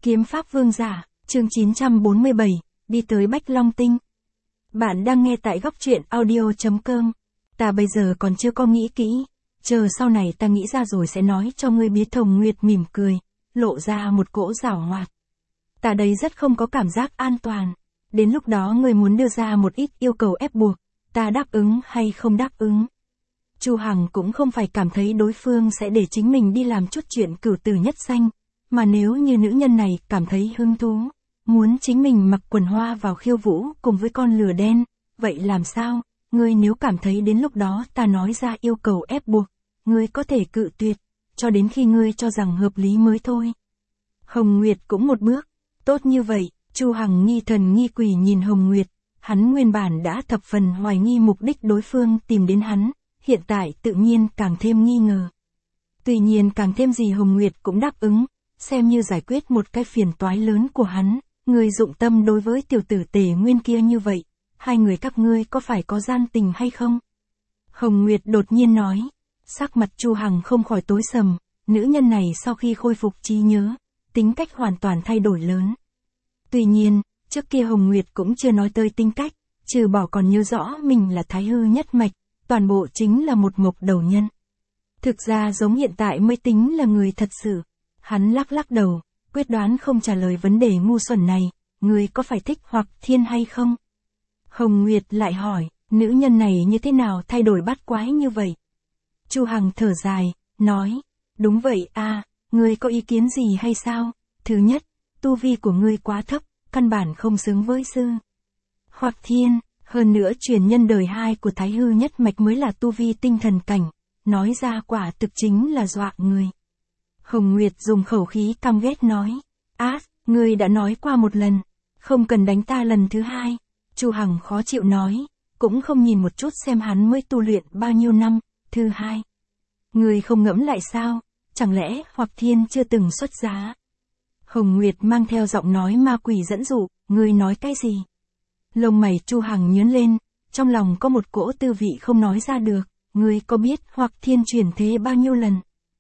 Kiếm Pháp Vương Giả, chương 947, đi tới Bách Long Tinh. Bạn đang nghe tại góc truyện audio.com. Ta bây giờ còn chưa có nghĩ kỹ, chờ sau này ta nghĩ ra rồi sẽ nói cho ngươi biết. Hồng Nguyệt mỉm cười, lộ ra một cỗ giảo hoạt. Ta đây rất không có cảm giác an toàn. Đến lúc đó ngươi muốn đưa ra một ít yêu cầu ép buộc, ta đáp ứng hay không đáp ứng. Chu Hằng cũng không phải cảm thấy đối phương sẽ để chính mình đi làm chút chuyện cửu tử nhất sanh, mà nếu như nữ nhân này cảm thấy hứng thú, muốn chính mình mặc quần hoa vào khiêu vũ cùng với con lửa đen, vậy làm sao? Ngươi nếu cảm thấy đến lúc đó ta nói ra yêu cầu ép buộc, ngươi có thể cự tuyệt, cho đến khi ngươi cho rằng hợp lý mới thôi. Hồng Nguyệt cũng một bước, tốt như vậy. Chu Hằng nghi thần nghi quỷ nhìn Hồng Nguyệt, hắn nguyên bản đã thập phần hoài nghi mục đích đối phương tìm đến hắn, hiện tại tự nhiên càng thêm nghi ngờ. Tuy nhiên càng thêm gì Hồng Nguyệt cũng đáp ứng, xem như giải quyết một cái phiền toái lớn của hắn. Người dụng tâm đối với tiểu tử Tề Nguyên kia như vậy, hai người các ngươi có phải có gian tình hay không? Hồng Nguyệt đột nhiên nói, sắc mặt Chu Hằng không khỏi tối sầm, nữ nhân này sau khi khôi phục trí nhớ, tính cách hoàn toàn thay đổi lớn. Tuy nhiên, trước kia Hồng Nguyệt cũng chưa nói tới tính cách, trừ bỏ còn nhớ rõ mình là Thái Hư nhất mạch, toàn bộ chính là một mộc đầu nhân. Thực ra giống hiện tại mới tính là người thật sự. Hắn lắc lắc đầu, quyết đoán không trả lời vấn đề ngu xuẩn này, người có phải thích Hoặc Thiên hay không? Hồng Nguyệt lại hỏi, nữ nhân này như thế nào thay đổi bát quái như vậy? Chu Hằng thở dài, nói, đúng vậy a, ngươi có ý kiến gì hay sao? Thứ nhất, tu vi của ngươi quá thấp, căn bản không xứng với sư Hoặc Thiên, hơn nữa truyền nhân đời 2 của Thái Hư nhất mạch mới là tu vi tinh thần cảnh, nói ra quả thực chính là dọa người. Hồng Nguyệt dùng khẩu khí căm ghét nói, ngươi đã nói qua một lần, không cần đánh ta lần thứ hai. Chu Hằng khó chịu nói, cũng không nhìn một chút xem hắn mới tu luyện bao nhiêu năm. Thứ hai, ngươi không ngẫm lại sao, chẳng lẽ Hoặc Thiên chưa từng xuất giá? Hồng Nguyệt mang theo giọng nói ma quỷ dẫn dụ, ngươi nói cái gì? Lông mày Chu Hằng nhướng lên, trong lòng có một cỗ tư vị không nói ra được, ngươi có biết Hoặc Thiên chuyển thế bao nhiêu lần?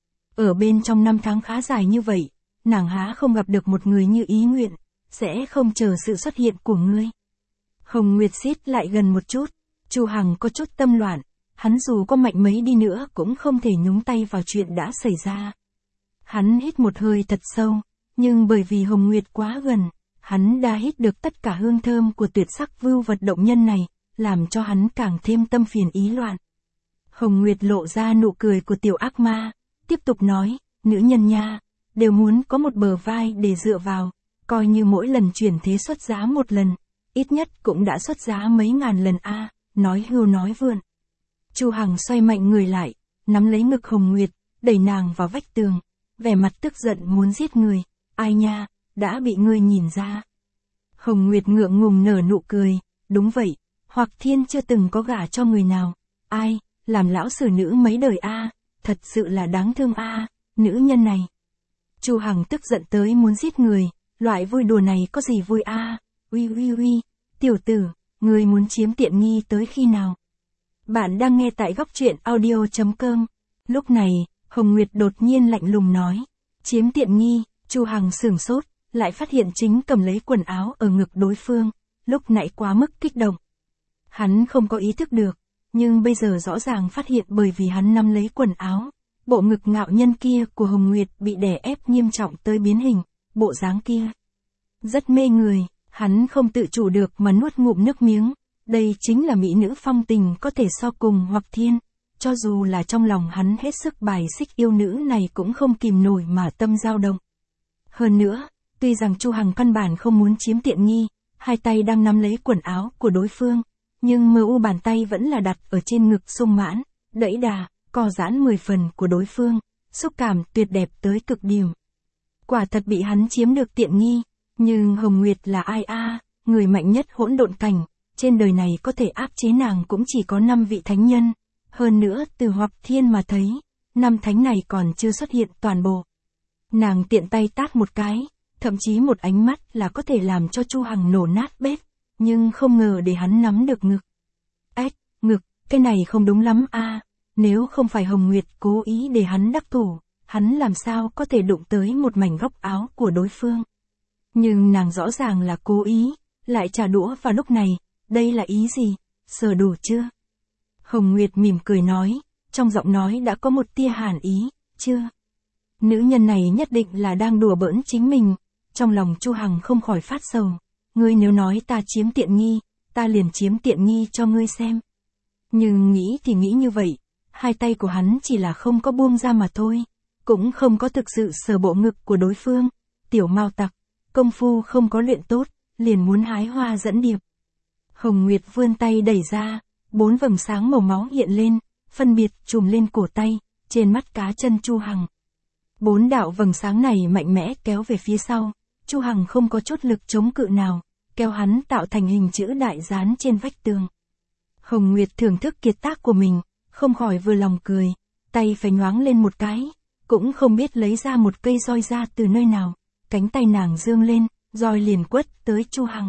Ở bên trong 5 tháng khá dài như vậy, nàng há không gặp được một người như ý nguyện, sẽ không chờ sự xuất hiện của ngươi. Hồng Nguyệt xít lại gần một chút, Chu Hằng có chút tâm loạn, hắn dù có mạnh mấy đi nữa cũng không thể nhúng tay vào chuyện đã xảy ra. Hắn hít một hơi thật sâu, nhưng bởi vì Hồng Nguyệt quá gần, hắn đã hít được tất cả hương thơm của tuyệt sắc vưu vật động nhân này, làm cho hắn càng thêm tâm phiền ý loạn. Hồng Nguyệt lộ ra nụ cười của tiểu ác ma, tiếp tục nói, nữ nhân nha, đều muốn có một bờ vai để dựa vào, coi như mỗi lần chuyển thế xuất giá một lần, ít nhất cũng đã xuất giá mấy ngàn lần a. Nói hưu nói vượn. Chu Hằng xoay mạnh người lại, nắm lấy ngực Hồng Nguyệt, đẩy nàng vào vách tường, vẻ mặt tức giận muốn giết người, ai nha, đã bị ngươi nhìn ra. Hồng Nguyệt ngượng ngùng nở nụ cười, đúng vậy, Hoặc Thiên chưa từng có gả cho người nào, ai, làm lão sử nữ mấy đời a, thật sự là đáng thương a, nữ nhân này. Chu Hằng tức giận tới muốn giết người, loại vui đùa này có gì vui a? Uy, tiểu tử, ngươi muốn chiếm tiện nghi tới khi nào? Bạn đang nghe tại góc truyện audio.com. Lúc này, Hồng Nguyệt đột nhiên lạnh lùng nói, chiếm tiện nghi. Chu Hằng sửng sốt, lại phát hiện chính cầm lấy quần áo ở ngực đối phương, lúc nãy quá mức kích động. Hắn không có ý thức được, nhưng bây giờ rõ ràng phát hiện bởi vì hắn nắm lấy quần áo, bộ ngực ngạo nhân kia của Hồng Nguyệt bị đè ép nghiêm trọng tới biến hình, bộ dáng kia rất mê người, hắn không tự chủ được mà nuốt ngụm nước miếng, đây chính là mỹ nữ phong tình có thể so cùng Hoặc Thiên, cho dù là trong lòng hắn hết sức bài xích yêu nữ này cũng không kìm nổi mà tâm dao động. Hơn nữa, tuy rằng Chu Hằng căn bản không muốn chiếm tiện nghi, hai tay đang nắm lấy quần áo của đối phương, nhưng mờ u bàn tay vẫn là đặt ở trên ngực sung mãn, đẫy đà, co giãn 10 phần của đối phương, xúc cảm tuyệt đẹp tới cực điểm. Quả thật bị hắn chiếm được tiện nghi, nhưng Hồng Nguyệt là ai a, người mạnh nhất hỗn độn cảnh, trên đời này có thể áp chế nàng cũng chỉ có 5 vị thánh nhân, hơn nữa từ Hoặc Thiên mà thấy, 5 thánh này còn chưa xuất hiện toàn bộ. Nàng tiện tay tát một cái, thậm chí một ánh mắt là có thể làm cho Chu Hằng nổ nát bét, nhưng không ngờ để hắn nắm được ngực. Ngực, cái này không đúng lắm a, nếu không phải Hồng Nguyệt cố ý để hắn đắc thủ, hắn làm sao có thể đụng tới một mảnh góc áo của đối phương. Nhưng nàng rõ ràng là cố ý, lại trả đũa vào lúc này, đây là ý gì, sờ đủ chưa? Hồng Nguyệt mỉm cười nói, trong giọng nói đã có một tia hàn ý, chưa? Nữ nhân này nhất định là đang đùa bỡn chính mình, trong lòng Chu Hằng không khỏi phát sầu, ngươi nếu nói ta chiếm tiện nghi, ta liền chiếm tiện nghi cho ngươi xem. Nhưng nghĩ thì nghĩ như vậy, hai tay của hắn chỉ là không có buông ra mà thôi, cũng không có thực sự sờ bộ ngực của đối phương, tiểu mao tặc, công phu không có luyện tốt, liền muốn hái hoa dẫn điệp. Hồng Nguyệt vươn tay đẩy ra, 4 vầng sáng màu máu hiện lên, phân biệt trùm lên cổ tay, trên mắt cá chân Chu Hằng. 4 đạo vầng sáng này mạnh mẽ kéo về phía sau, Chu Hằng không có chút lực chống cự nào, kéo hắn tạo thành hình chữ đại dán trên vách tường. Hồng Nguyệt thưởng thức kiệt tác của mình, không khỏi vừa lòng cười, tay phải nhoáng lên một cái, cũng không biết lấy ra một cây roi ra từ nơi nào, cánh tay nàng dương lên, roi liền quất tới Chu Hằng.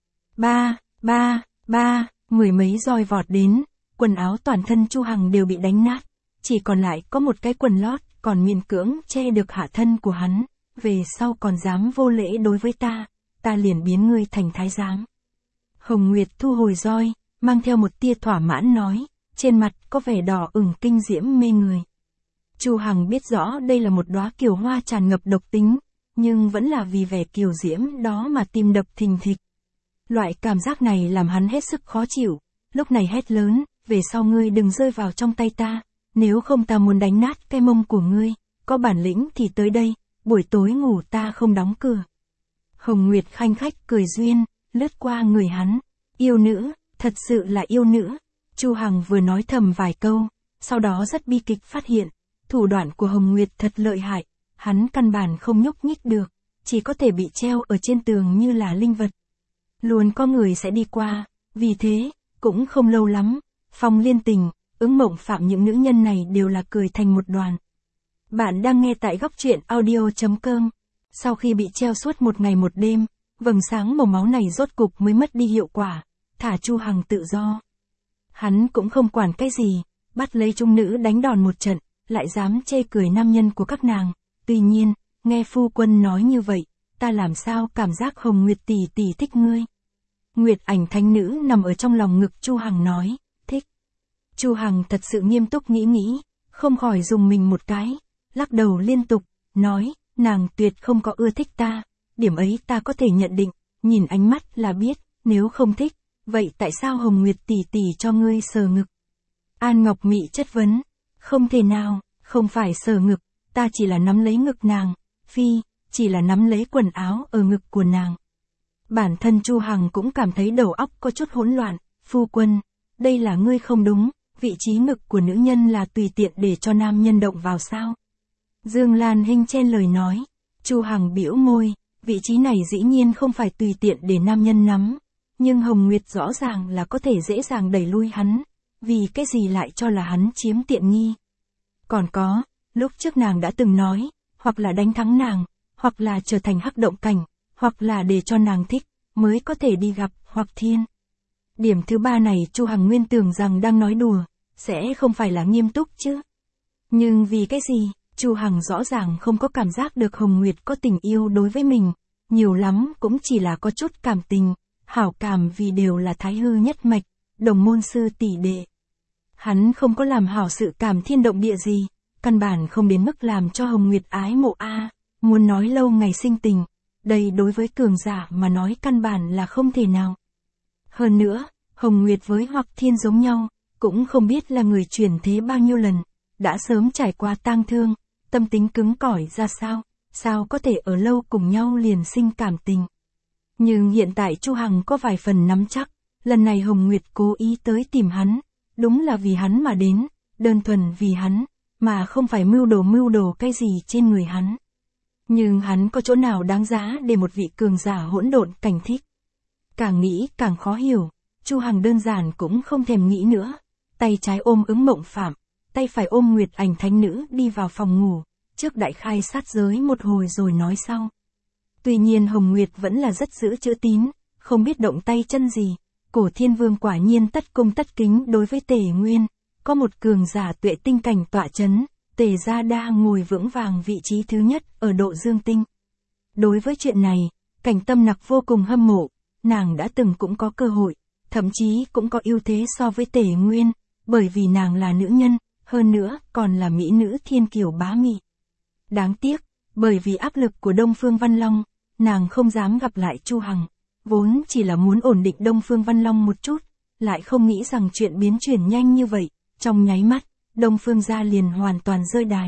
Ba, mười mấy roi vọt đến, quần áo toàn thân Chu Hằng đều bị đánh nát, chỉ còn lại có một cái quần lót, còn miễn cưỡng che được hạ thân của hắn, về sau còn dám vô lễ đối với ta liền biến ngươi thành thái giám. Hồng Nguyệt thu hồi roi, mang theo một tia thỏa mãn nói, trên mặt có vẻ đỏ ửng kinh diễm mê người. Chu Hằng biết rõ đây là một đóa kiều hoa tràn ngập độc tính, nhưng vẫn là vì vẻ kiều diễm đó mà tim đập thình thịch. Loại cảm giác này làm hắn hết sức khó chịu, lúc này hét lớn, về sau ngươi đừng rơi vào trong tay ta, nếu không ta muốn đánh nát cái mông của ngươi, có bản lĩnh thì tới đây, buổi tối ngủ ta không đóng cửa. Hồng Nguyệt khanh khách cười duyên, lướt qua người hắn, yêu nữ, thật sự là yêu nữ. Chu Hằng vừa nói thầm vài câu, sau đó rất bi kịch phát hiện, thủ đoạn của Hồng Nguyệt thật lợi hại, hắn căn bản không nhúc nhích được, chỉ có thể bị treo ở trên tường như là linh vật. Luôn có người sẽ đi qua, vì thế, cũng không lâu lắm, Phong Liên Tình, Ứng Mộng Phạm những nữ nhân này đều là cười thành một đoàn. Bạn đang nghe tại góc truyện audio.com. Sau khi bị treo suốt một ngày một đêm, vầng sáng màu máu này rốt cục mới mất đi hiệu quả, thả Chu Hằng tự do. Hắn cũng không quản cái gì, bắt lấy trung nữ đánh đòn một trận, lại dám chê cười nam nhân của các nàng. Tuy nhiên, nghe phu quân nói như vậy, ta làm sao cảm giác Hồng Nguyệt tỷ tỷ thích ngươi. Nguyệt Ảnh thánh nữ nằm ở trong lòng ngực Chu Hằng nói, thích. Chu Hằng thật sự nghiêm túc nghĩ, không khỏi dùng mình một cái, lắc đầu liên tục, nói, nàng tuyệt không có ưa thích ta, điểm ấy ta có thể nhận định, nhìn ánh mắt là biết, nếu không thích, vậy tại sao Hồng Nguyệt tỷ tỷ cho ngươi sờ ngực? An Ngọc Mị chất vấn, không thể nào, không phải sờ ngực, ta chỉ là nắm lấy ngực nàng, chỉ là nắm lấy quần áo ở ngực của nàng. Bản thân Chu Hằng cũng cảm thấy đầu óc có chút hỗn loạn, phu quân, đây là ngươi không đúng, vị trí ngực của nữ nhân là tùy tiện để cho nam nhân động vào sao? Dương Lan Hinh chen lời nói, Chu Hằng bĩu môi, vị trí này dĩ nhiên không phải tùy tiện để nam nhân nắm, nhưng Hồng Nguyệt rõ ràng là có thể dễ dàng đẩy lui hắn, vì cái gì lại cho là hắn chiếm tiện nghi. Còn có, lúc trước nàng đã từng nói, hoặc là đánh thắng nàng, hoặc là trở thành hắc động cảnh, hoặc là để cho nàng thích, mới có thể đi gặp Hoặc Thiên. Điểm thứ ba này Chu Hằng nguyên tưởng rằng đang nói đùa, sẽ không phải là nghiêm túc chứ. Nhưng vì cái gì, Chu Hằng rõ ràng không có cảm giác được Hồng Nguyệt có tình yêu đối với mình, nhiều lắm cũng chỉ là có chút cảm tình, hảo cảm vì đều là thái hư nhất mạch, đồng môn sư tỷ đệ. Hắn không có làm hảo sự cảm thiên động địa gì, căn bản không đến mức làm cho Hồng Nguyệt ái mộ muốn nói lâu ngày sinh tình, đây đối với cường giả mà nói căn bản là không thể nào. Hơn nữa, Hồng Nguyệt với Hoặc Thiên giống nhau, cũng không biết là người chuyển thế bao nhiêu lần, đã sớm trải qua tang thương, tâm tính cứng cỏi ra sao có thể ở lâu cùng nhau liền sinh cảm tình. Nhưng hiện tại Chu Hằng có vài phần nắm chắc, lần này Hồng Nguyệt cố ý tới tìm hắn, đúng là vì hắn mà đến, đơn thuần vì hắn, mà không phải mưu đồ cái gì trên người hắn. Nhưng hắn có chỗ nào đáng giá để một vị cường giả hỗn độn cảnh thích? Càng nghĩ càng khó hiểu, Chu Hằng đơn giản cũng không thèm nghĩ nữa, tay trái ôm Ứng Mộng Phạm, tay phải ôm Nguyệt Ảnh thánh nữ đi vào phòng ngủ, trước đại khai sát giới một hồi rồi nói sau. Tuy nhiên Hồng Nguyệt vẫn là rất giữ chữ tín, không biết động tay chân gì, Cổ Thiên Vương quả nhiên tất cung tất kính đối với Tề Nguyên, có một cường giả tuệ tinh cảnh tọa chấn, Tề Gia Đa ngồi vững vàng vị trí thứ nhất ở Độ Dương Tinh. Đối với chuyện này, Cảnh Tâm Nặc vô cùng hâm mộ, nàng đã từng cũng có cơ hội, thậm chí cũng có ưu thế so với Tề Nguyên, bởi vì nàng là nữ nhân, hơn nữa còn là mỹ nữ thiên kiều bá mị. Đáng tiếc, bởi vì áp lực của Đông Phương Văn Long, nàng không dám gặp lại Chu Hằng, vốn chỉ là muốn ổn định Đông Phương Văn Long một chút, lại không nghĩ rằng chuyện biến chuyển nhanh như vậy, trong nháy mắt, Đông Phương gia liền hoàn toàn rơi đài.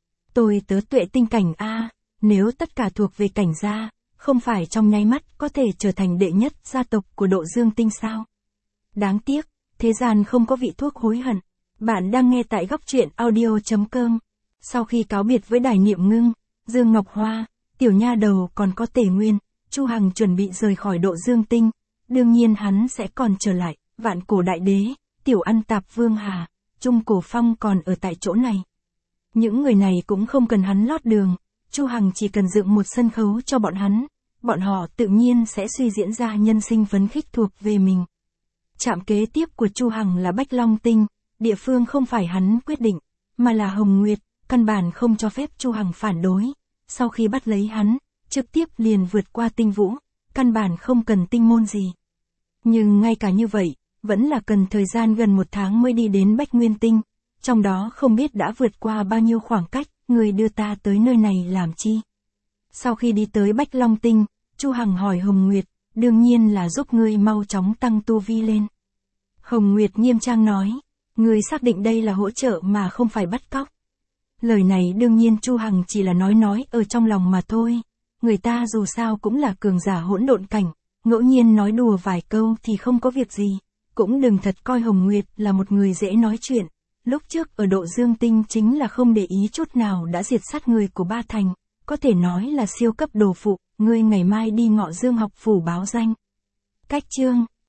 Tôi tớ Tuệ Tinh Cảnh a, nếu tất cả thuộc về Cảnh gia, không phải trong nháy mắt có thể trở thành đệ nhất gia tộc của Độ Dương Tinh sao? Đáng tiếc, thế gian không có vị thuốc hối hận. Bạn đang nghe tại góc truyện audio.com. Sau khi cáo biệt với Đài Niệm Ngưng, Dương Ngọc Hoa, Tiểu Nha Đầu còn có Tề Nguyên, Chu Hằng chuẩn bị rời khỏi Độ Dương Tinh, đương nhiên hắn sẽ còn trở lại, Vạn Cổ Đại Đế, Tiểu Ăn Tạp Vương Hà, Trung Cổ Phong còn ở tại chỗ này. Những người này cũng không cần hắn lót đường, Chu Hằng chỉ cần dựng một sân khấu cho bọn họ tự nhiên sẽ suy diễn ra nhân sinh phấn khích thuộc về mình. Trạm kế tiếp của Chu Hằng là Bách Long Tinh, địa phương không phải hắn quyết định, mà là Hồng Nguyệt, căn bản không cho phép Chu Hằng phản đối. Sau khi bắt lấy hắn, trực tiếp liền vượt qua tinh vũ, căn bản không cần tinh môn gì. Nhưng ngay cả như vậy, vẫn là cần thời gian gần 1 tháng mới đi đến Bách Nguyên Tinh, trong đó không biết đã vượt qua bao nhiêu khoảng cách, người đưa ta tới nơi này làm chi. Sau khi đi tới Bách Long Tinh, Chu Hằng hỏi Hồng Nguyệt, đương nhiên là giúp ngươi mau chóng tăng tu vi lên. Hồng Nguyệt nghiêm trang nói, ngươi xác định đây là hỗ trợ mà không phải bắt cóc. Lời này đương nhiên Chu Hằng chỉ là nói ở trong lòng mà thôi, người ta dù sao cũng là cường giả hỗn độn cảnh, ngẫu nhiên nói đùa vài câu thì không có việc gì, cũng đừng thật coi Hồng Nguyệt là một người dễ nói chuyện. Lúc trước ở Độ Dương Tinh chính là không để ý chút nào đã diệt sát người của Ba Thành, có thể nói là siêu cấp đồ phụ, ngươi ngày mai đi Ngọ Dương học phủ báo danh. Cách chương